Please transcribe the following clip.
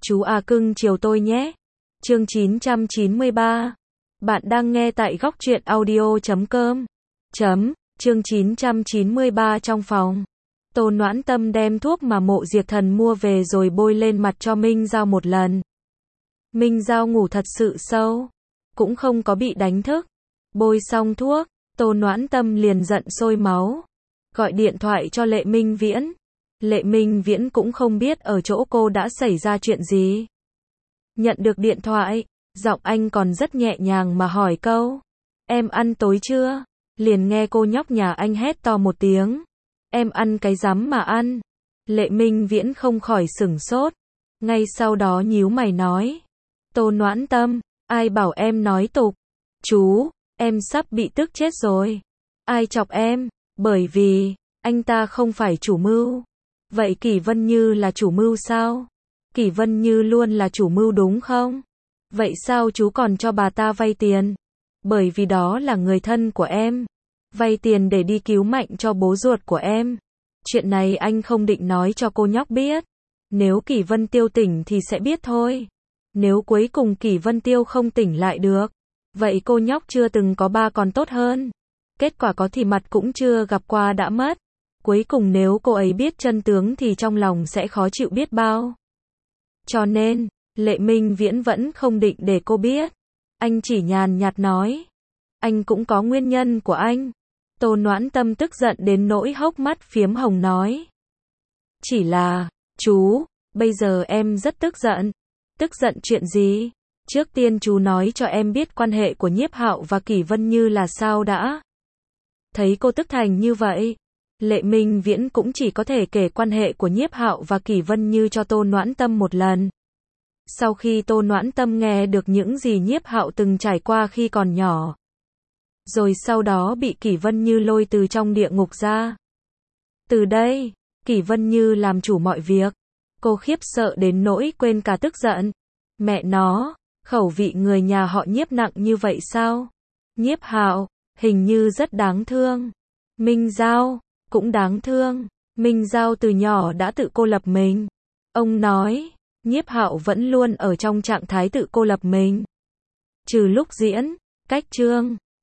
Chú à cưng chiều tôi nhé. Chương 993. Bạn đang nghe tại góc truyện audio.com. Chương 993 trong phòng. Tô Noãn Tâm đem thuốc mà Mộ Diệp Thần mua về rồi bôi lên mặt cho Minh Giao một lần. Minh Giao ngủ thật sự sâu, cũng không có bị đánh thức. Bôi xong thuốc, Tô Noãn Tâm liền giận sôi máu, gọi điện thoại cho Lệ Minh Viễn. Lệ Minh Viễn cũng không biết ở chỗ cô đã xảy ra chuyện gì. Nhận được điện thoại, giọng anh còn rất nhẹ nhàng mà hỏi câu: "Em ăn tối chưa?" Liền nghe cô nhóc nhà anh hét to một tiếng: "Em ăn cái rắm mà ăn." Lệ Minh Viễn không khỏi sửng sốt, ngay sau đó nhíu mày nói: "Tô Noãn Tâm, ai bảo em nói tục? Chú, em sắp bị tức chết rồi." "Ai chọc em?" "Bởi vì anh ta không phải chủ mưu." "Vậy Kỷ Vân Như là chủ mưu sao?" "Kỷ Vân Như luôn là chủ mưu đúng không? Vậy sao chú còn cho bà ta vay tiền?" "Bởi vì đó là người thân của em. Vay tiền để đi cứu Mạnh cho bố ruột của em. Chuyện này anh không định nói cho cô nhóc biết. Nếu Kỷ Vân Tiêu tỉnh thì sẽ biết thôi. Nếu cuối cùng Kỷ Vân Tiêu không tỉnh lại được, vậy cô nhóc chưa từng có ba còn tốt hơn. Kết quả có thì mặt cũng chưa gặp qua đã mất. Cuối cùng nếu cô ấy biết chân tướng thì trong lòng sẽ khó chịu biết bao." Cho nên, Lệ Minh Viễn vẫn không định để cô biết. Anh chỉ nhàn nhạt nói: "Anh cũng có nguyên nhân của anh." Tô Noãn Tâm tức giận đến nỗi hốc mắt phiếm hồng nói: "Chỉ là, chú, bây giờ em rất tức giận." "Tức giận chuyện gì? Trước tiên chú nói cho em biết quan hệ của Nhiếp Hạo và Kỷ Vân Như là sao đã." Thấy cô tức thành như vậy, Lệ Minh Viễn cũng chỉ có thể kể quan hệ của Nhiếp Hạo và Kỷ Vân Như cho Tô Noãn Tâm một lần. Sau khi Tô Noãn Tâm nghe được những gì Nhiếp Hạo từng trải qua khi còn nhỏ, rồi sau đó bị Kỷ Vân Như lôi từ trong địa ngục ra. Từ đây, Kỷ Vân Như làm chủ mọi việc. Cô khiếp sợ đến nỗi quên cả tức giận. Mẹ nó, khẩu vị người nhà họ Nhiếp nặng như vậy sao? Nhiếp Hạo, hình như rất đáng thương. Minh Giao, cũng đáng thương. Minh Giao từ nhỏ đã tự cô lập mình. Ông nói, Nhiếp Hạo vẫn luôn ở trong trạng thái tự cô lập mình. Trừ lúc diễn, cách chương,